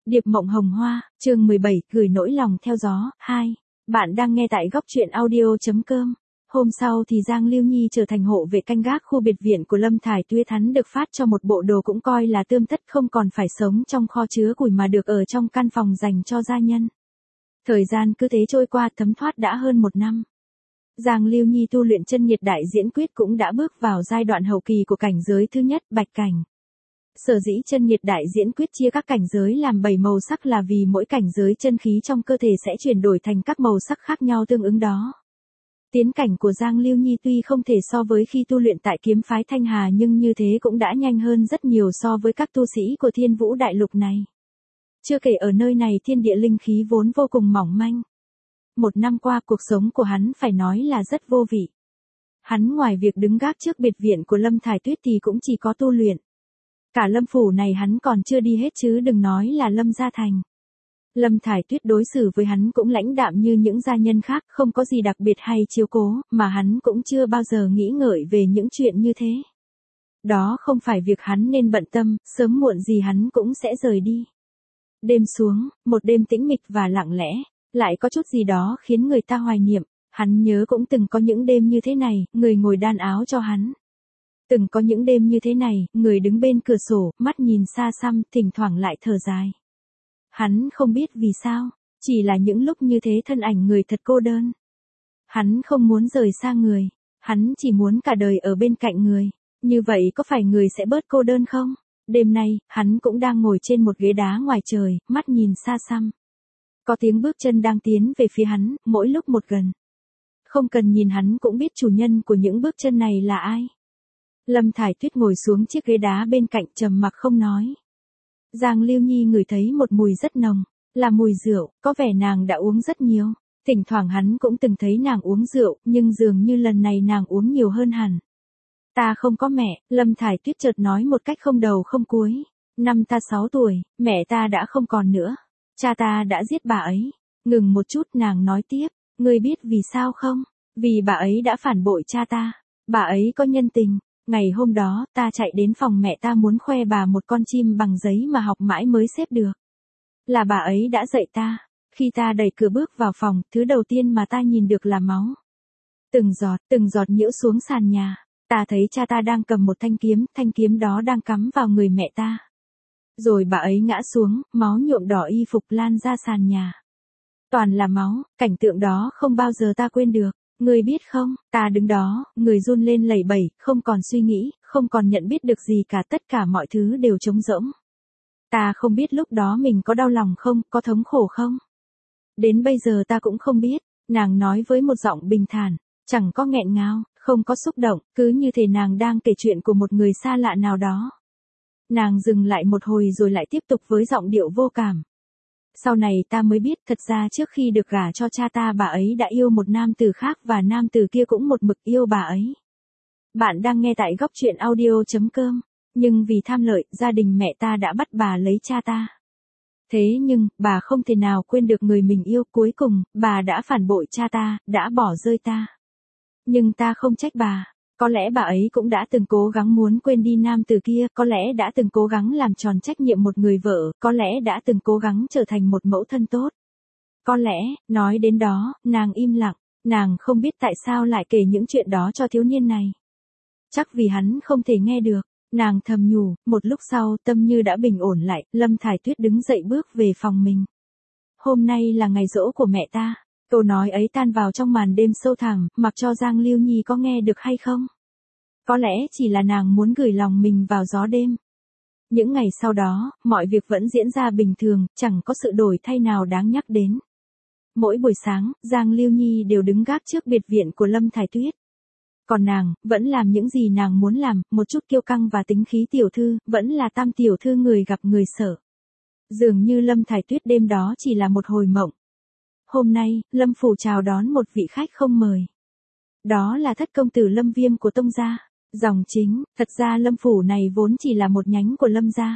Điệp mộng hồng hoa, chương 17, gửi nỗi lòng theo gió, 2. Bạn đang nghe tại góc truyện audio.com. Hôm sau thì Giang Lưu Nhi trở thành hộ vệ canh gác khu biệt viện của Lâm Thải Tuyết, hắn được phát cho một bộ đồ cũng coi là tươm tất, không còn phải sống trong kho chứa củi mà được ở trong căn phòng dành cho gia nhân. Thời gian cứ thế trôi qua, thấm thoát đã hơn 1 năm. Giang Lưu Nhi tu luyện chân nhiệt đại diễn quyết cũng đã bước vào giai đoạn hậu kỳ của cảnh giới thứ nhất, bạch cảnh. Sở dĩ chân nhiệt đại diễn quyết chia các cảnh giới làm 7 màu sắc là vì mỗi cảnh giới chân khí trong cơ thể sẽ chuyển đổi thành các màu sắc khác nhau tương ứng đó. Tiến cảnh của Giang Lưu Nhi tuy không thể so với khi tu luyện tại kiếm phái Thanh Hà, nhưng như thế cũng đã nhanh hơn rất nhiều so với các tu sĩ của Thiên Vũ Đại Lục này. Chưa kể ở nơi này thiên địa linh khí vốn vô cùng mỏng manh. 1 năm qua cuộc sống của hắn phải nói là rất vô vị. Hắn ngoài việc đứng gác trước biệt viện của Lâm Thải Tuyết thì cũng chỉ có tu luyện. Cả Lâm phủ này hắn còn chưa đi hết chứ đừng nói là Lâm gia thành. Lâm Thải Tuyết đối xử với hắn cũng lãnh đạm như những gia nhân khác, không có gì đặc biệt hay chiếu cố, mà hắn cũng chưa bao giờ nghĩ ngợi về những chuyện như thế. Đó không phải việc hắn nên bận tâm, sớm muộn gì hắn cũng sẽ rời đi. Đêm xuống, một đêm tĩnh mịch và lặng lẽ, lại có chút gì đó khiến người ta hoài niệm. Hắn nhớ cũng từng có những đêm như thế này, người ngồi đan áo cho hắn. Từng có những đêm như thế này, người đứng bên cửa sổ, mắt nhìn xa xăm, thỉnh thoảng lại thở dài. Hắn không biết vì sao, chỉ là những lúc như thế thân ảnh người thật cô đơn. Hắn không muốn rời xa người, hắn chỉ muốn cả đời ở bên cạnh người. Như vậy có phải người sẽ bớt cô đơn không? Đêm nay, hắn cũng đang ngồi trên một ghế đá ngoài trời, mắt nhìn xa xăm. Có tiếng bước chân đang tiến về phía hắn, mỗi lúc một gần. Không cần nhìn hắn cũng biết chủ nhân của những bước chân này là ai. Lâm Thải Tuyết ngồi xuống chiếc ghế đá bên cạnh trầm mặc không nói. Giang Lưu Nhi ngửi thấy một mùi rất nồng, là mùi rượu, có vẻ nàng đã uống rất nhiều. Thỉnh thoảng hắn cũng từng thấy nàng uống rượu, nhưng dường như lần này nàng uống nhiều hơn hẳn. Ta không có mẹ, Lâm Thải Tuyết chợt nói một cách không đầu không cuối. Năm ta 6 tuổi, mẹ ta đã không còn nữa. Cha ta đã giết bà ấy. Ngừng một chút nàng nói tiếp, ngươi biết vì sao không? Vì bà ấy đã phản bội cha ta. Bà ấy có nhân tình. Ngày hôm đó, ta chạy đến phòng mẹ ta muốn khoe bà một con chim bằng giấy mà học mãi mới xếp được. Là bà ấy đã dạy ta. Khi ta đẩy cửa bước vào phòng, thứ đầu tiên mà ta nhìn được là máu. Từng giọt nhiễu xuống sàn nhà. Ta thấy cha ta đang cầm một thanh kiếm đó đang cắm vào người mẹ ta. Rồi bà ấy ngã xuống, máu nhuộm đỏ y phục lan ra sàn nhà. Toàn là máu, cảnh tượng đó không bao giờ ta quên được. Ngươi biết không, ta đứng đó, người run lên lẩy bẩy, không còn suy nghĩ, không còn nhận biết được gì cả, tất cả mọi thứ đều trống rỗng. Ta không biết lúc đó mình có đau lòng không, có thống khổ không. Đến bây giờ ta cũng không biết, nàng nói với một giọng bình thản, chẳng có nghẹn ngào, không có xúc động, cứ như thể nàng đang kể chuyện của một người xa lạ nào đó. Nàng dừng lại một hồi rồi lại tiếp tục với giọng điệu vô cảm. Sau này ta mới biết thật ra trước khi được gả cho cha ta bà ấy đã yêu một nam tử khác và nam tử kia cũng một mực yêu bà ấy. Bạn đang nghe tại góc truyện audio.com. Nhưng vì tham lợi, gia đình mẹ ta đã bắt bà lấy cha ta. Thế nhưng, bà không thể nào quên được người mình yêu, cuối cùng, bà đã phản bội cha ta, đã bỏ rơi ta. Nhưng ta không trách bà. Có lẽ bà ấy cũng đã từng cố gắng muốn quên đi nam tử kia, có lẽ đã từng cố gắng làm tròn trách nhiệm một người vợ, có lẽ đã từng cố gắng trở thành một mẫu thân tốt. Có lẽ, nói đến đó, nàng im lặng, nàng không biết tại sao lại kể những chuyện đó cho thiếu niên này. Chắc vì hắn không thể nghe được, nàng thầm nhủ, một lúc sau tâm như đã bình ổn lại, Lâm Thải Tuyết đứng dậy bước về phòng mình. Hôm nay là ngày giỗ của mẹ ta. Câu nói ấy tan vào trong màn đêm sâu thẳm, mặc cho Giang Lưu Nhi có nghe được hay không. Có lẽ chỉ là nàng muốn gửi lòng mình vào gió đêm. Những ngày sau đó, mọi việc vẫn diễn ra bình thường, chẳng có sự đổi thay nào đáng nhắc đến. Mỗi buổi sáng, Giang Lưu Nhi đều đứng gác trước biệt viện của Lâm Thải Tuyết. Còn nàng, vẫn làm những gì nàng muốn làm, một chút kiêu căng và tính khí tiểu thư, vẫn là tam tiểu thư người gặp người sợ. Dường như Lâm Thải Tuyết đêm đó chỉ là một hồi mộng. Hôm nay, Lâm phủ chào đón một vị khách không mời. Đó là thất công tử Lâm Viêm của Tông gia. Dòng chính, thật ra Lâm phủ này vốn chỉ là một nhánh của Lâm gia.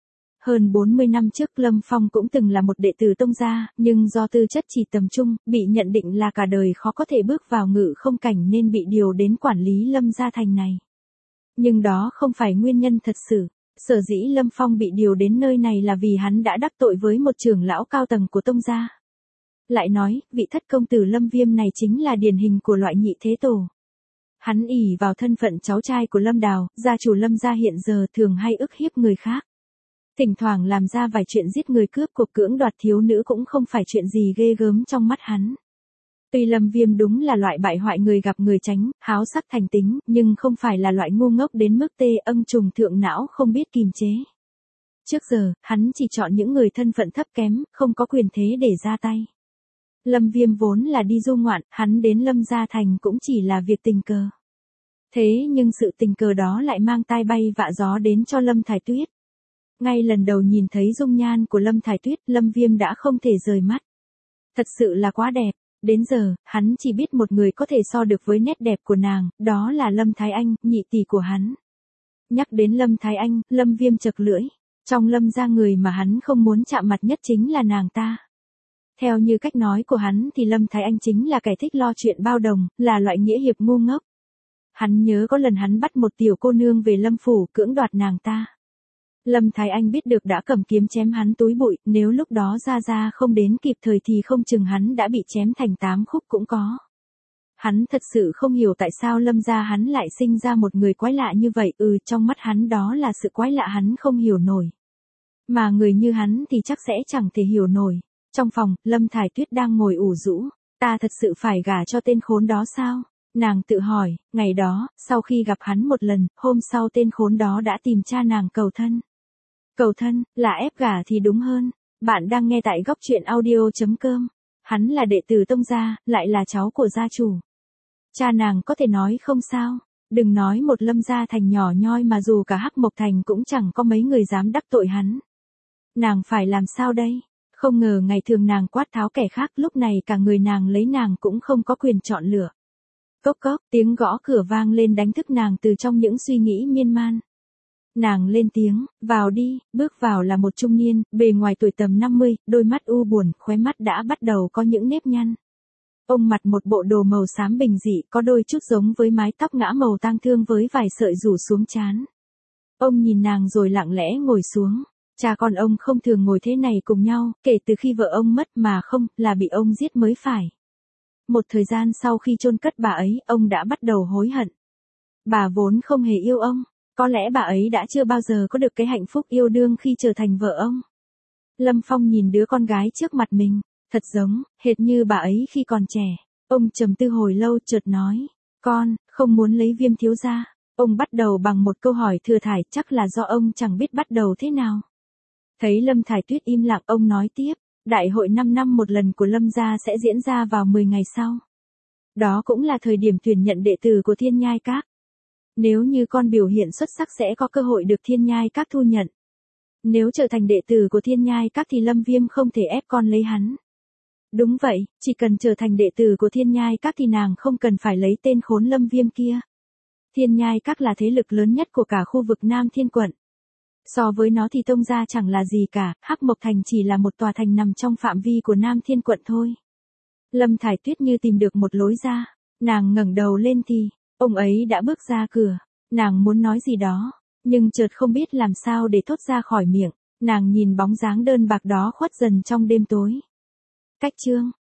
Hơn 40 năm trước Lâm Phong cũng từng là một đệ tử Tông gia, nhưng do tư chất chỉ tầm trung, bị nhận định là cả đời khó có thể bước vào ngự không cảnh nên bị điều đến quản lý Lâm gia thành này. Nhưng đó không phải nguyên nhân thật sự. Sở dĩ Lâm Phong bị điều đến nơi này là vì hắn đã đắc tội với một trưởng lão cao tầng của Tông gia. Lại nói, vị thất công tử Lâm Viêm này chính là điển hình của loại nhị thế tổ. Hắn ỷ vào thân phận cháu trai của Lâm Đào, gia chủ Lâm gia hiện giờ thường hay ức hiếp người khác. Thỉnh thoảng làm ra vài chuyện giết người cướp cuộc cưỡng đoạt thiếu nữ cũng không phải chuyện gì ghê gớm trong mắt hắn. Tuy Lâm Viêm đúng là loại bại hoại người gặp người tránh, háo sắc thành tính, nhưng không phải là loại ngu ngốc đến mức tê âm trùng thượng não không biết kìm chế. Trước giờ, hắn chỉ chọn những người thân phận thấp kém, không có quyền thế để ra tay. Lâm Viêm vốn là đi du ngoạn, hắn đến Lâm Gia Thành cũng chỉ là việc tình cờ. Thế nhưng sự tình cờ đó lại mang tai bay vạ gió đến cho Lâm Thải Tuyết. Ngay lần đầu nhìn thấy dung nhan của Lâm Thải Tuyết, Lâm Viêm đã không thể rời mắt. Thật sự là quá đẹp. Đến giờ, hắn chỉ biết một người có thể so được với nét đẹp của nàng, đó là Lâm Thái Anh, nhị tỷ của hắn. Nhắc đến Lâm Thái Anh, Lâm Viêm chật lưỡi. Trong Lâm gia người mà hắn không muốn chạm mặt nhất chính là nàng ta. Theo như cách nói của hắn thì Lâm Thái Anh chính là kẻ thích lo chuyện bao đồng, là loại nghĩa hiệp ngu ngốc. Hắn nhớ có lần hắn bắt một tiểu cô nương về Lâm phủ cưỡng đoạt nàng ta. Lâm Thái Anh biết được đã cầm kiếm chém hắn túi bụi, nếu lúc đó Gia không đến kịp thời thì không chừng hắn đã bị chém thành 8 khúc cũng có. Hắn thật sự không hiểu tại sao Lâm gia hắn lại sinh ra một người quái lạ như vậy, trong mắt hắn đó là sự quái lạ hắn không hiểu nổi. Mà người như hắn thì chắc sẽ chẳng thể hiểu nổi. Trong phòng, Lâm Thải Tuyết đang ngồi ủ rũ, ta thật sự phải gả cho tên khốn đó sao? Nàng tự hỏi, ngày đó, sau khi gặp hắn một lần, hôm sau tên khốn đó đã tìm cha nàng cầu thân. Cầu thân, là ép gả thì đúng hơn. Bạn đang nghe tại góc truyện audio.com. Hắn là đệ tử Tông gia, lại là cháu của gia chủ. Cha nàng có thể nói không sao. Đừng nói một Lâm Gia Thành nhỏ nhoi mà dù cả Hắc Mộc Thành cũng chẳng có mấy người dám đắc tội hắn. Nàng phải làm sao đây? Không ngờ ngày thường nàng quát tháo kẻ khác, lúc này cả người nàng lấy nàng cũng không có quyền chọn lựa. Cốc cốc, tiếng gõ cửa vang lên đánh thức nàng từ trong những suy nghĩ miên man. Nàng lên tiếng, vào đi, bước vào là một trung niên, bề ngoài tuổi tầm 50, đôi mắt u buồn, khóe mắt đã bắt đầu có những nếp nhăn. Ông mặc một bộ đồ màu xám bình dị, có đôi chút giống với mái tóc ngã màu tang thương với vài sợi rủ xuống trán. Ông nhìn nàng rồi lặng lẽ ngồi xuống. Cha con ông không thường ngồi thế này cùng nhau, kể từ khi vợ ông mất mà không, là bị ông giết mới phải. Một thời gian sau khi chôn cất bà ấy, ông đã bắt đầu hối hận. Bà vốn không hề yêu ông, có lẽ bà ấy đã chưa bao giờ có được cái hạnh phúc yêu đương khi trở thành vợ ông. Lâm Phong nhìn đứa con gái trước mặt mình, thật giống, hệt như bà ấy khi còn trẻ. Ông trầm tư hồi lâu chợt nói, con, không muốn lấy Viêm thiếu gia. Ông bắt đầu bằng một câu hỏi thừa thải, chắc là do ông chẳng biết bắt đầu thế nào. Thấy Lâm Thải Tuyết im lặng, ông nói tiếp, đại hội 5 năm một lần của Lâm gia sẽ diễn ra vào 10 ngày sau. Đó cũng là thời điểm tuyển nhận đệ tử của Thiên Nhai Các. Nếu như con biểu hiện xuất sắc sẽ có cơ hội được Thiên Nhai Các thu nhận. Nếu trở thành đệ tử của Thiên Nhai Các thì Lâm Viêm không thể ép con lấy hắn. Đúng vậy, chỉ cần trở thành đệ tử của Thiên Nhai Các thì nàng không cần phải lấy tên khốn Lâm Viêm kia. Thiên Nhai Các là thế lực lớn nhất của cả khu vực Nam Thiên Quận. So với nó thì Tông gia chẳng là gì cả, Hắc Mộc Thành chỉ là một tòa thành nằm trong phạm vi của Nam Thiên Quận thôi. Lâm Thải Tuyết như tìm được một lối ra, nàng ngẩng đầu lên thì, ông ấy đã bước ra cửa, nàng muốn nói gì đó, nhưng chợt không biết làm sao để thốt ra khỏi miệng, nàng nhìn bóng dáng đơn bạc đó khuất dần trong đêm tối. Cách chương